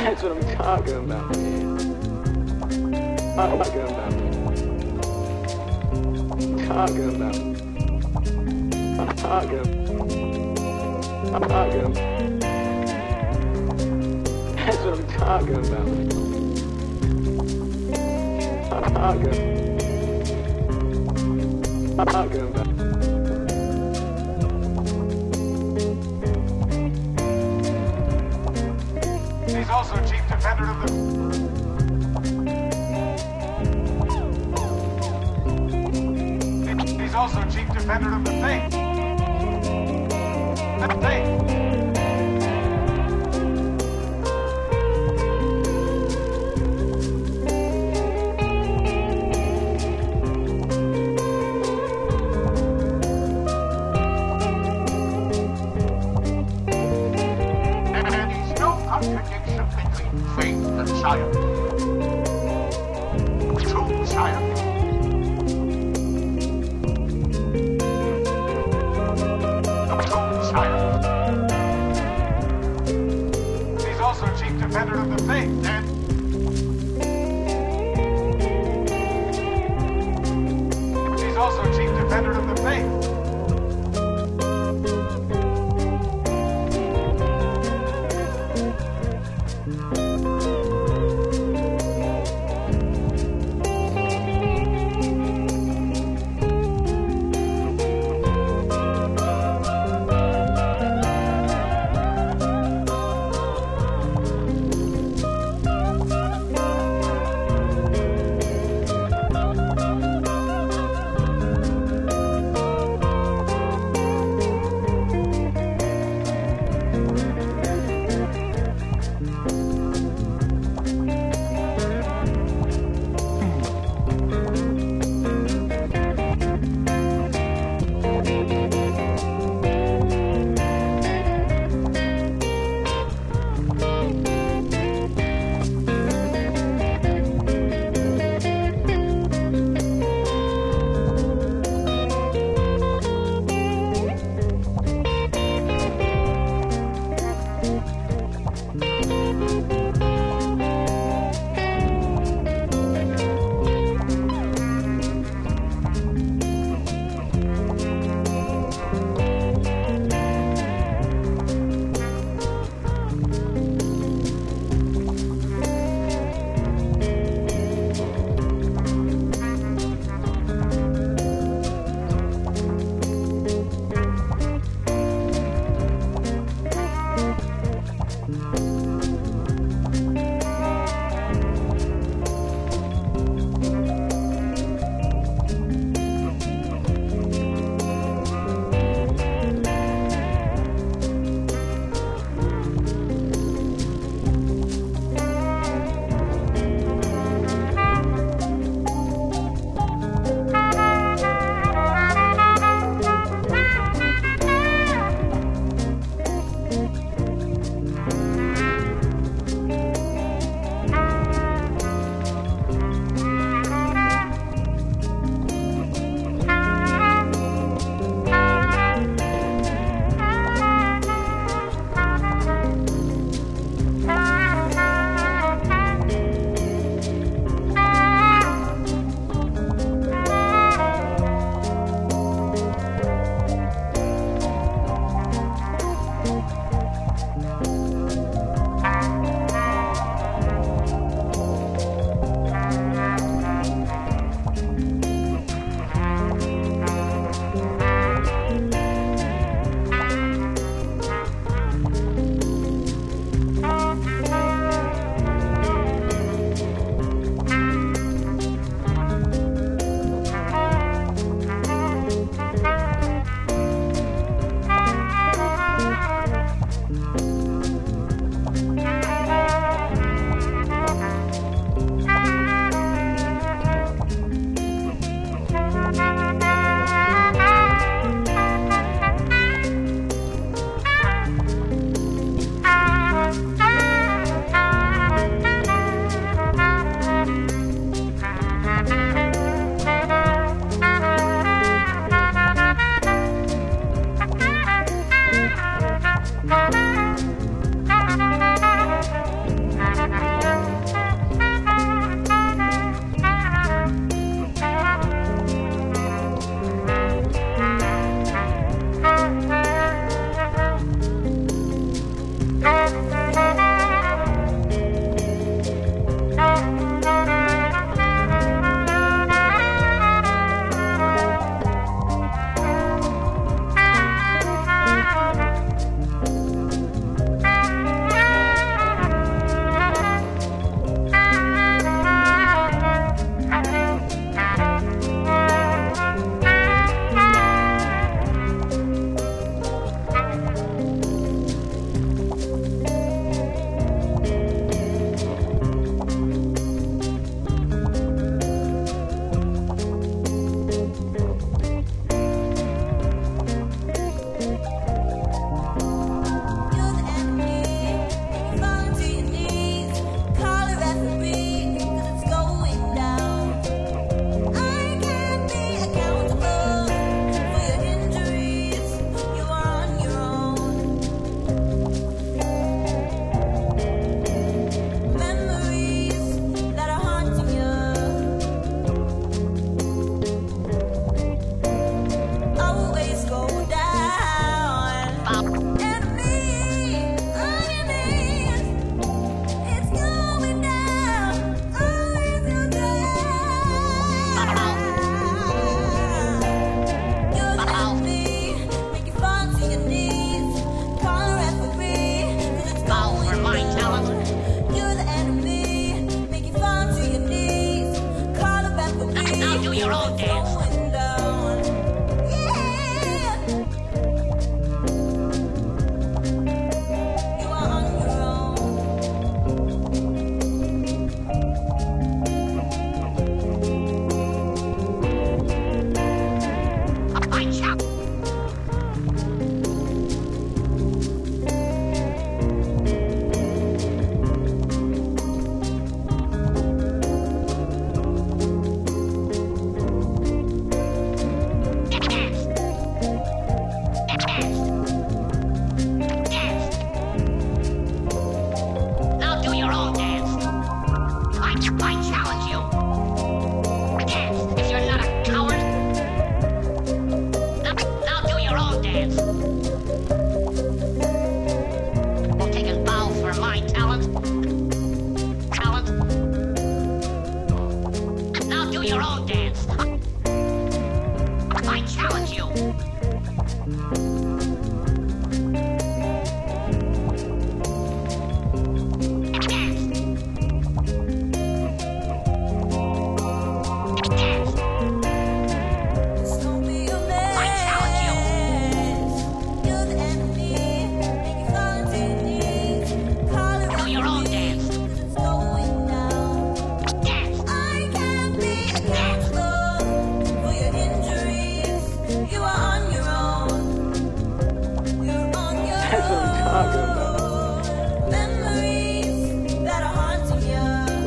That's what I'm talking about, man. Talking about. Talking about. Talking. That's what I'm talking about. Talking about. He's also chief defender of the... He's also chief defender of the faith. The faith. Contradiction between faith and science. True science. True science. He's also chief defender of the faith, and he's also chief defender of the faith.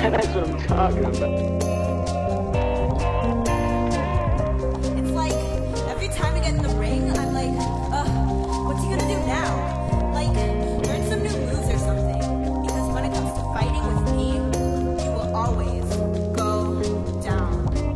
That's what I'm talking about. It's like every time we get in the ring, I'm like, what's he gonna do now? Like, learn some new moves or something. Because when it comes to fighting with me, you will always go down.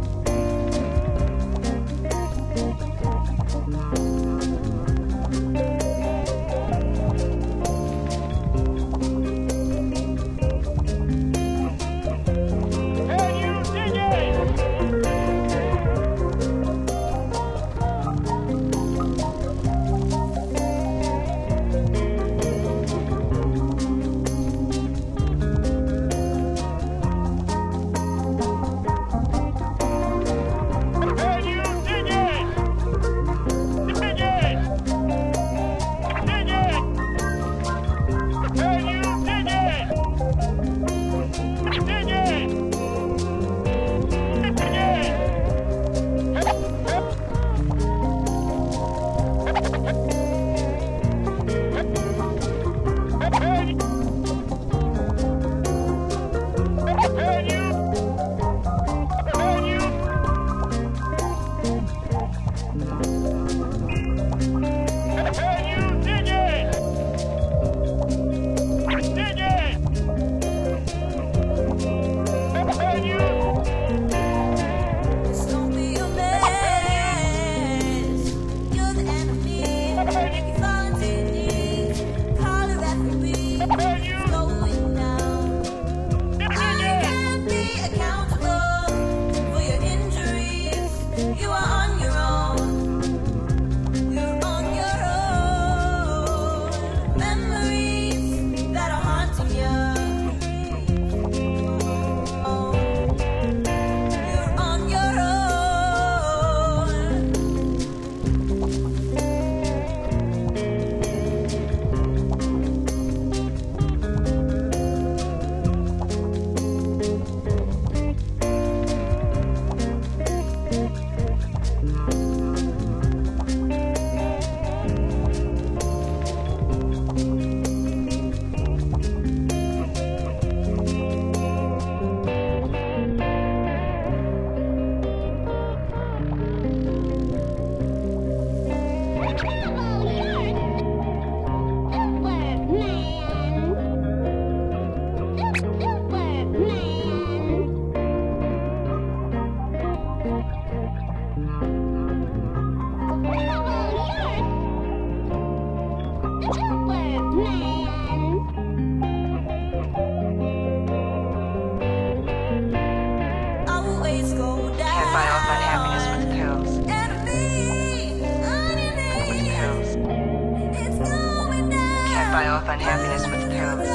Buy off unhappiness with pills.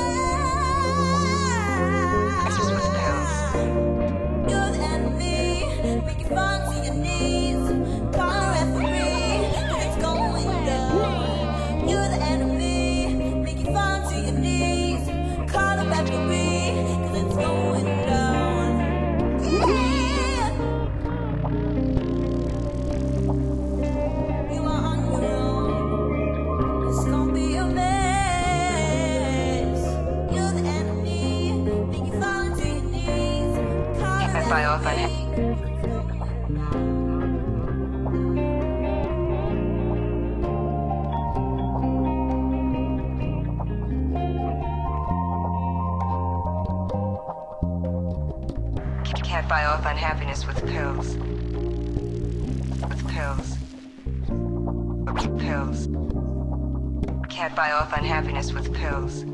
This is with pills. You're the enemy, make you fall to your knees. Call a referee, 'cause it's going down. You're the enemy, make you fall to your knees. Call a referee, 'cause it's going down. Yeah. You are on your own. It's gonna be a mess. You're the enemy, make you fall to your knees. Call a Can't buy off unhappiness. Can't buy off unhappiness with pills. With pills. With pills. Can't buy off unhappiness with pills.